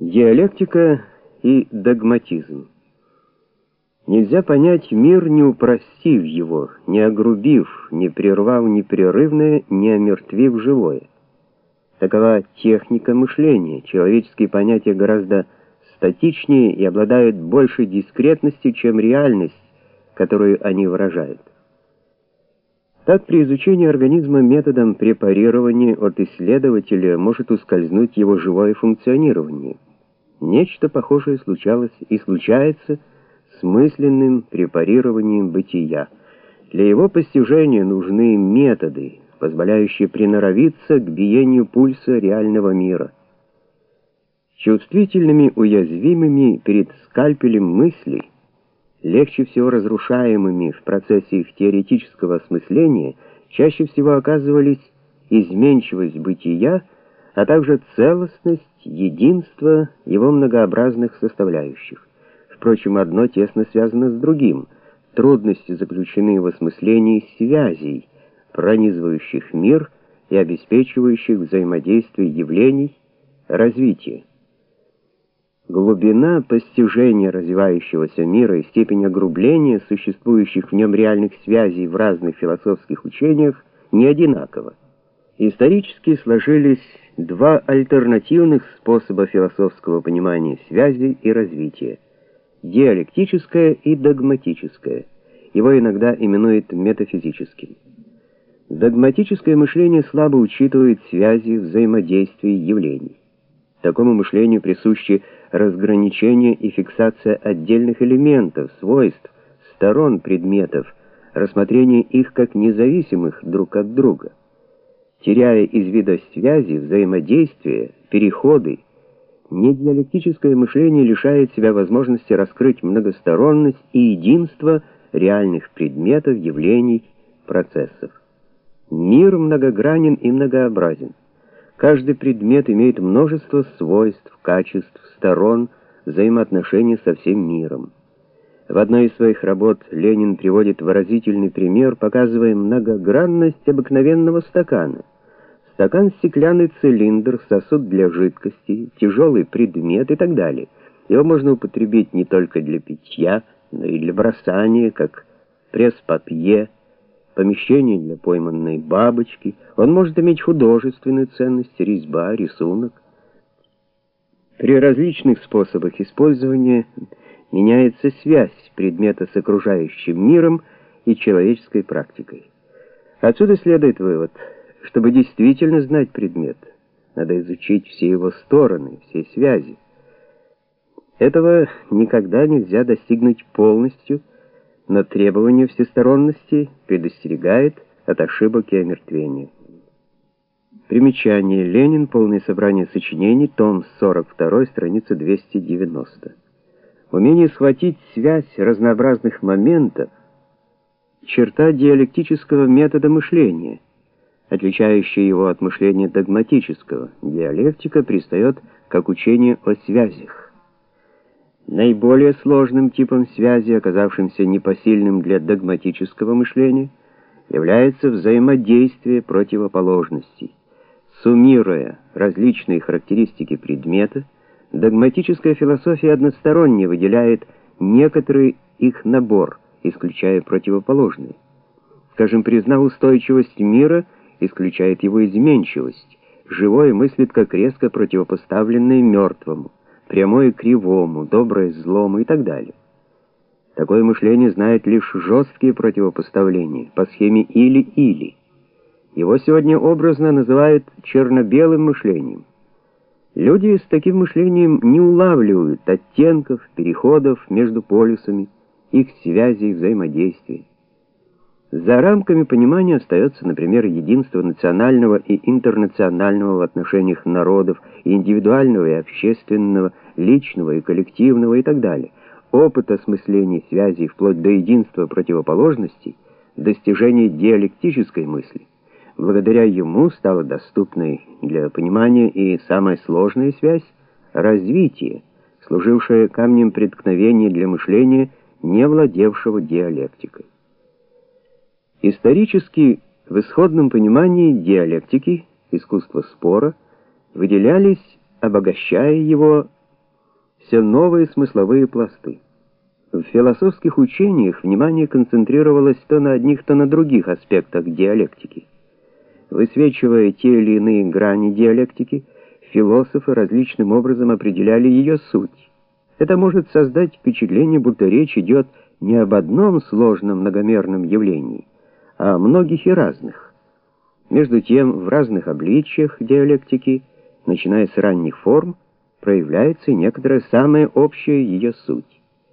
Диалектика и догматизм. Нельзя понять мир, не упростив его, не огрубив, не прервав непрерывное, не омертвив живое. Такова техника мышления. Человеческие понятия гораздо статичнее и обладают большей дискретностью, чем реальность, которую они выражают. Так, при изучении организма методом препарирования от исследователя может ускользнуть его живое функционирование. Нечто похожее случалось и случается с мысленным препарированием бытия. Для его постижения нужны методы, позволяющие приноровиться к биению пульса реального мира. Чувствительными, уязвимыми перед скальпелем мыслей, легче всего разрушаемыми в процессе их теоретического осмысления, чаще всего оказывались изменчивость бытия, а также целостность, единство его многообразных составляющих. Впрочем, одно тесно связано с другим. Трудности заключены в осмыслении связей, пронизывающих мир и обеспечивающих взаимодействие явлений, развитие. Глубина постижения развивающегося мира и степень огрубления существующих в нем реальных связей в разных философских учениях не одинакова. Исторически сложились два альтернативных способа философского понимания связей и развития: диалектическое и догматическое. Его иногда именуют метафизическим. Догматическое мышление слабо учитывает связи, взаимодействия явлений. Такому мышлению присущи разграничение и фиксация отдельных элементов, свойств, сторон предметов, рассмотрение их как независимых друг от друга. Теряя из вида связи, взаимодействия, переходы, недиалектическое мышление лишает себя возможности раскрыть многосторонность и единство реальных предметов, явлений, процессов. Мир многогранен и многообразен. Каждый предмет имеет множество свойств, качеств, сторон, взаимоотношений со всем миром. В одной из своих работ Ленин приводит выразительный пример, показывая многогранность обыкновенного стакана. Стакан — стеклянный цилиндр, сосуд для жидкости, тяжелый предмет и так далее. Его можно употребить не только для питья, но и для бросания, как пресс-папье, помещение для пойманной бабочки. Он может иметь художественную ценность, резьба, рисунок. При различных способах использования меняется связь предмета с окружающим миром и человеческой практикой. Отсюда следует вывод: чтобы действительно знать предмет, надо изучить все его стороны, все связи. Этого никогда нельзя достигнуть полностью, но требование всесторонности предостерегает от ошибок и омертвения. Примечание. Ленин. Полное собрание сочинений. Том 42, страница 290. Умение схватить связь разнообразных моментов — черта диалектического метода мышления, отличающая его от мышления догматического. Диалектика пристает как учение о связях. Наиболее сложным типом связи, оказавшимся непосильным для догматического мышления, является взаимодействие противоположностей. Суммируя различные характеристики предмета, догматическая философия односторонне выделяет некоторый их набор, исключая противоположные. Скажем, признав устойчивость мира, исключает его изменчивость. Живое мыслит как резко противопоставленное мертвому, прямое кривому, доброе злому и так далее. Такое мышление знает лишь жесткие противопоставления по схеме или-или. Его сегодня образно называют черно-белым мышлением. Люди с таким мышлением не улавливают оттенков, переходов между полюсами, их связей и взаимодействия. За рамками понимания остается, например, единство национального и интернационального в отношениях народов, индивидуального и общественного, личного и коллективного и так далее. Опыт осмысления связей вплоть до единства противоположностей, достижения диалектической мысли. Благодаря ему стала доступной для понимания и самая сложная связь — развитие, служившее камнем преткновения для мышления, не владевшего диалектикой. Исторически в исходном понимании диалектики, искусства спора, выделялись, обогащая его, все новые смысловые пласты. В философских учениях внимание концентрировалось то на одних, то на других аспектах диалектики. Высвечивая те или иные грани диалектики, философы различным образом определяли ее суть. Это может создать впечатление, будто речь идет не об одном сложном многомерном явлении, а о многих и разных. Между тем, в разных обличиях диалектики, начиная с ранних форм, проявляется и некоторая самая общая ее суть.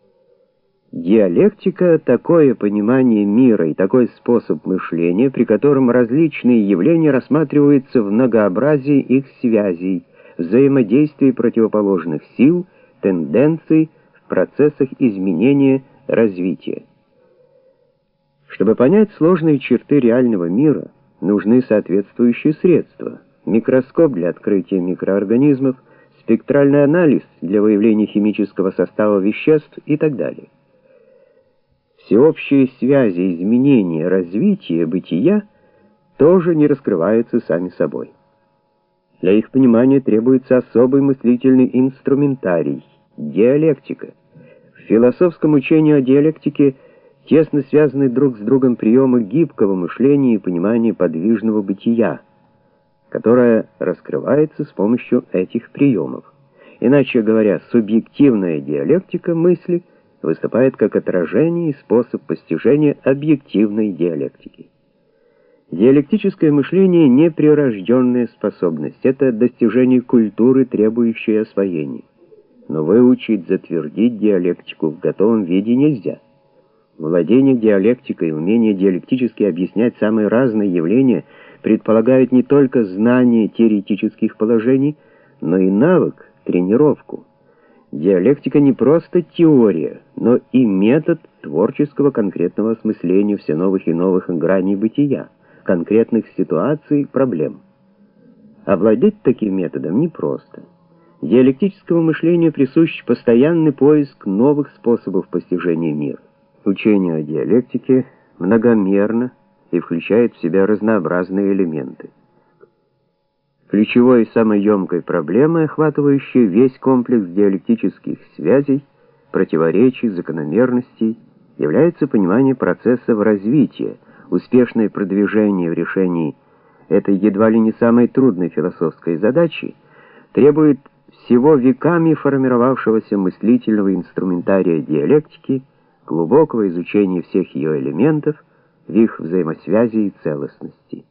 Диалектика — такое понимание мира и такой способ мышления, при котором различные явления рассматриваются в многообразии их связей, взаимодействии противоположных сил, тенденций в процессах изменения, развития. Чтобы понять сложные черты реального мира, нужны соответствующие средства: микроскоп для открытия микроорганизмов, спектральный анализ для выявления химического состава веществ и так далее. Всеобщие связи изменения, развития, бытия тоже не раскрываются сами собой. Для их понимания требуется особый мыслительный инструментарий — диалектика. В философском учении о диалектике тесно связаны друг с другом приемы гибкого мышления и понимания подвижного бытия, которое раскрывается с помощью этих приемов. Иначе говоря, субъективная диалектика мысли выступает как отражение и способ постижения объективной диалектики. Диалектическое мышление — не прирожденная способность, это достижение культуры, требующее освоения. Но выучить, затвердить диалектику в готовом виде нельзя. Владение диалектикой и умение диалектически объяснять самые разные явления предполагают не только знание теоретических положений, но и навык, тренировку. Диалектика не просто теория, но и метод творческого конкретного осмысления все новых и новых граней бытия, конкретных ситуаций, проблем. Овладеть таким методом непросто. Диалектическому мышлению присущ постоянный поиск новых способов постижения мира. Учение о диалектике многомерно и включает в себя разнообразные элементы. Ключевой и самой емкой проблемой, охватывающей весь комплекс диалектических связей, противоречий, закономерностей, является понимание процессов развития. Успешное продвижение в решении этой едва ли не самой трудной философской задачи требует всего веками формировавшегося мыслительного инструментария диалектики, глубокого изучения всех ее элементов в их взаимосвязи и целостности.